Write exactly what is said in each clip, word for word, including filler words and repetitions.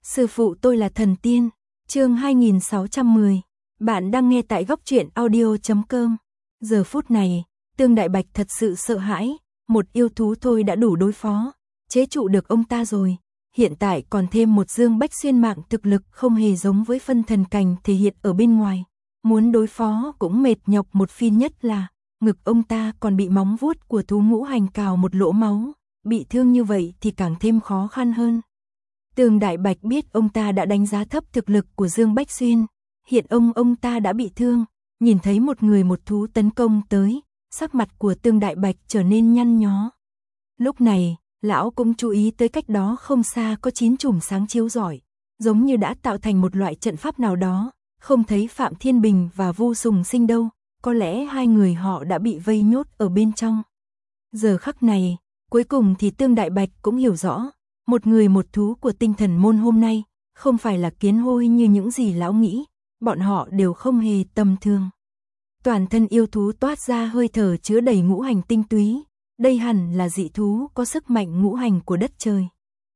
Sư phụ tôi là thần tiên. Chương hai nghìn sáu trăm mười. Bạn đang nghe tại góc truyện audio chấm com. Giờ phút này, Tương Đại Bạch thật sự sợ hãi, một yêu thú thôi đã đủ đối phó, chế trụ được ông ta rồi, hiện tại còn thêm một Dương Bách Xuyên mạng thực lực không hề giống với phân thần cảnh thể hiện ở bên ngoài, muốn đối phó cũng mệt nhọc một phen, nhất là ngực ông ta còn bị móng vuốt của thú ngũ hành cào một lỗ máu, bị thương như vậy thì càng thêm khó khăn hơn. Tương Đại Bạch biết ông ta đã đánh giá thấp thực lực của Dương Bách Xuyên, hiện ông ông ta đã bị thương, nhìn thấy một người một thú tấn công tới, sắc mặt của Tương Đại Bạch trở nên nhăn nhó. Lúc này, lão cũng chú ý tới cách đó không xa có chín chùm sáng chiếu rọi, giống như đã tạo thành một loại trận pháp nào đó, không thấy Phạm Thiên Bình và Vu Sùng Sinh đâu, có lẽ hai người họ đã bị vây nhốt ở bên trong. Giờ khắc này, cuối cùng thì Tương Đại Bạch cũng hiểu rõ, một người một thú của tinh thần môn hôm nay, không phải là kiến hôi như những gì lão nghĩ, bọn họ đều không hề tầm thường. Toàn thân yêu thú toát ra hơi thở chứa đầy ngũ hành tinh túy, đây hẳn là dị thú có sức mạnh ngũ hành của đất trời.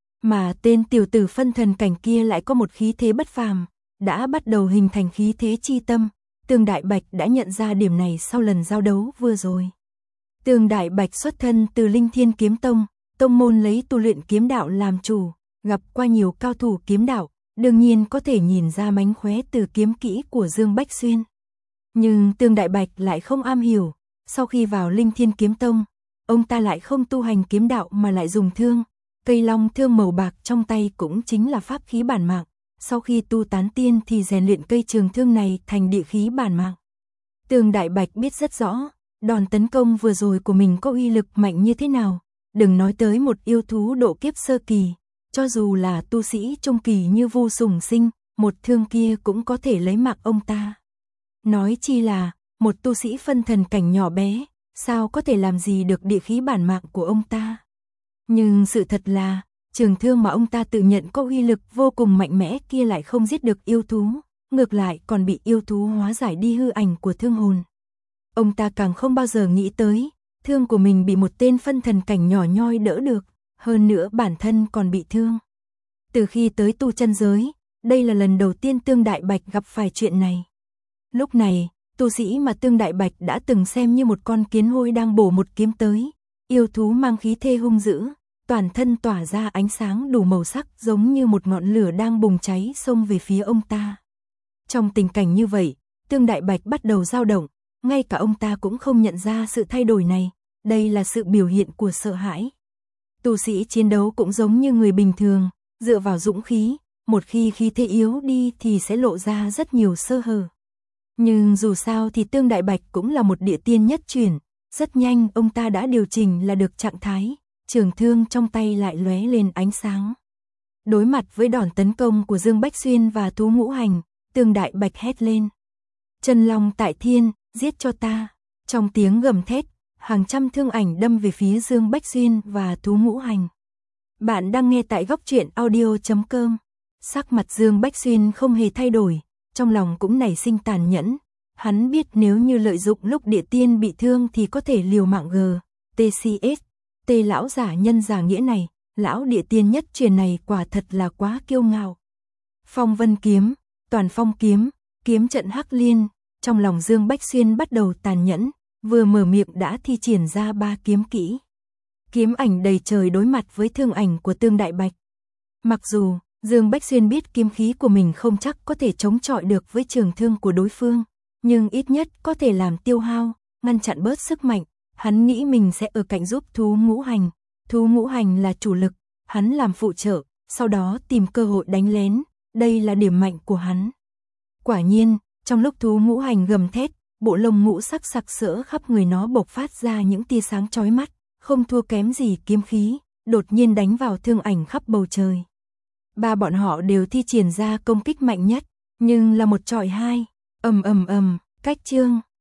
Mà tên tiểu tử phân thần cảnh kia lại có một khí thế bất phàm, đã bắt đầu hình thành khí thế chi tâm, Tương Đại Bạch đã nhận ra điểm này sau lần giao đấu vừa rồi. Tương Đại Bạch xuất thân từ Linh Thiên Kiếm Tông, tông môn lấy tu luyện kiếm đạo làm chủ, gặp qua nhiều cao thủ kiếm đạo, đương nhiên có thể nhìn ra mánh khóe từ kiếm kỹ của Dương Bách Xuyên. Nhưng Tương Đại Bạch lại không am hiểu, sau khi vào Linh Thiên Kiếm Tông, ông ta lại không tu hành kiếm đạo mà lại dùng thương, cây long thương màu bạc trong tay cũng chính là pháp khí bản mạng, sau khi tu tán tiên thì rèn luyện cây trường thương này thành địa khí bản mạng. Tương Đại Bạch biết rất rõ, đòn tấn công vừa rồi của mình có uy lực mạnh như thế nào, đừng nói tới một yêu thú độ kiếp sơ kỳ, cho dù là tu sĩ trung kỳ như Vu Sùng Sinh, một thương kia cũng có thể lấy mạng ông ta. Nói chi là, một tu sĩ phân thần cảnh nhỏ bé, sao có thể làm gì được địa khí bản mạng của ông ta. Nhưng sự thật là, trường thương mà ông ta tự nhận có uy lực vô cùng mạnh mẽ kia lại không giết được yêu thú, ngược lại còn bị yêu thú hóa giải đi hư ảnh của thương hồn. Ông ta càng không bao giờ nghĩ tới, thương của mình bị một tên phân thần cảnh nhỏ nhoi đỡ được, hơn nữa bản thân còn bị thương. Từ khi tới tu chân giới, đây là lần đầu tiên Tương Đại Bạch gặp phải chuyện này. Lúc này, tu sĩ mà Tương Đại Bạch đã từng xem như một con kiến hôi đang bổ một kiếm tới, yêu thú mang khí thế hung dữ, toàn thân tỏa ra ánh sáng đủ màu sắc giống như một ngọn lửa đang bùng cháy xông về phía ông ta. Trong tình cảnh như vậy, Tương Đại Bạch bắt đầu dao động, ngay cả ông ta cũng không nhận ra sự thay đổi này, đây là sự biểu hiện của sợ hãi. Tu sĩ chiến đấu cũng giống như người bình thường, dựa vào dũng khí, một khi khí thế yếu đi thì sẽ lộ ra rất nhiều sơ hở. Nhưng dù sao thì Tương Đại Bạch cũng là một địa tiên nhất truyền, rất nhanh ông ta đã điều chỉnh là được trạng thái, trường thương trong tay lại lóe lên ánh sáng. Đối mặt với đòn tấn công của Dương Bách Xuyên và thú ngũ hành, Tương Đại Bạch hét lên: Chân long tại thiên, giết cho ta. Trong tiếng gầm thét, hàng trăm thương ảnh đâm về phía Dương Bách Xuyên và thú ngũ hành. Bạn đang nghe tại góc truyện audio chấm com. Sắc mặt Dương Bách Xuyên không hề thay đổi, trong lòng cũng nảy sinh tàn nhẫn. Hắn biết nếu như lợi dụng lúc địa tiên bị thương thì có thể liều mạng g, tê xê ét, tê lão giả nhân giả nghĩa này, lão địa tiên nhất truyền này quả thật là quá kiêu ngạo. Phong vân kiếm, toàn phong kiếm, kiếm trận hắc liên, trong lòng Dương Bách Xuyên bắt đầu tàn nhẫn, vừa mở miệng đã thi triển ra ba kiếm kỹ. Kiếm ảnh đầy trời đối mặt với thương ảnh của Tương Đại Bạch. Mặc dù Dương Bách Xuyên biết kiếm khí của mình không chắc có thể chống chọi được với trường thương của đối phương, nhưng ít nhất có thể làm tiêu hao, ngăn chặn bớt sức mạnh. Hắn nghĩ mình sẽ ở cạnh giúp thú ngũ hành, thú ngũ hành là chủ lực, hắn làm phụ trợ, sau đó tìm cơ hội đánh lén, đây là điểm mạnh của hắn. Quả nhiên, trong lúc thú ngũ hành gầm thét, bộ lông ngũ sắc sặc sỡ khắp người nó bộc phát ra những tia sáng chói mắt, không thua kém gì kiếm khí, đột nhiên đánh vào thương ảnh khắp bầu trời. Ba bọn họ đều thi triển ra công kích mạnh nhất, nhưng là một chọi hai, ầm ầm ầm, cách chương.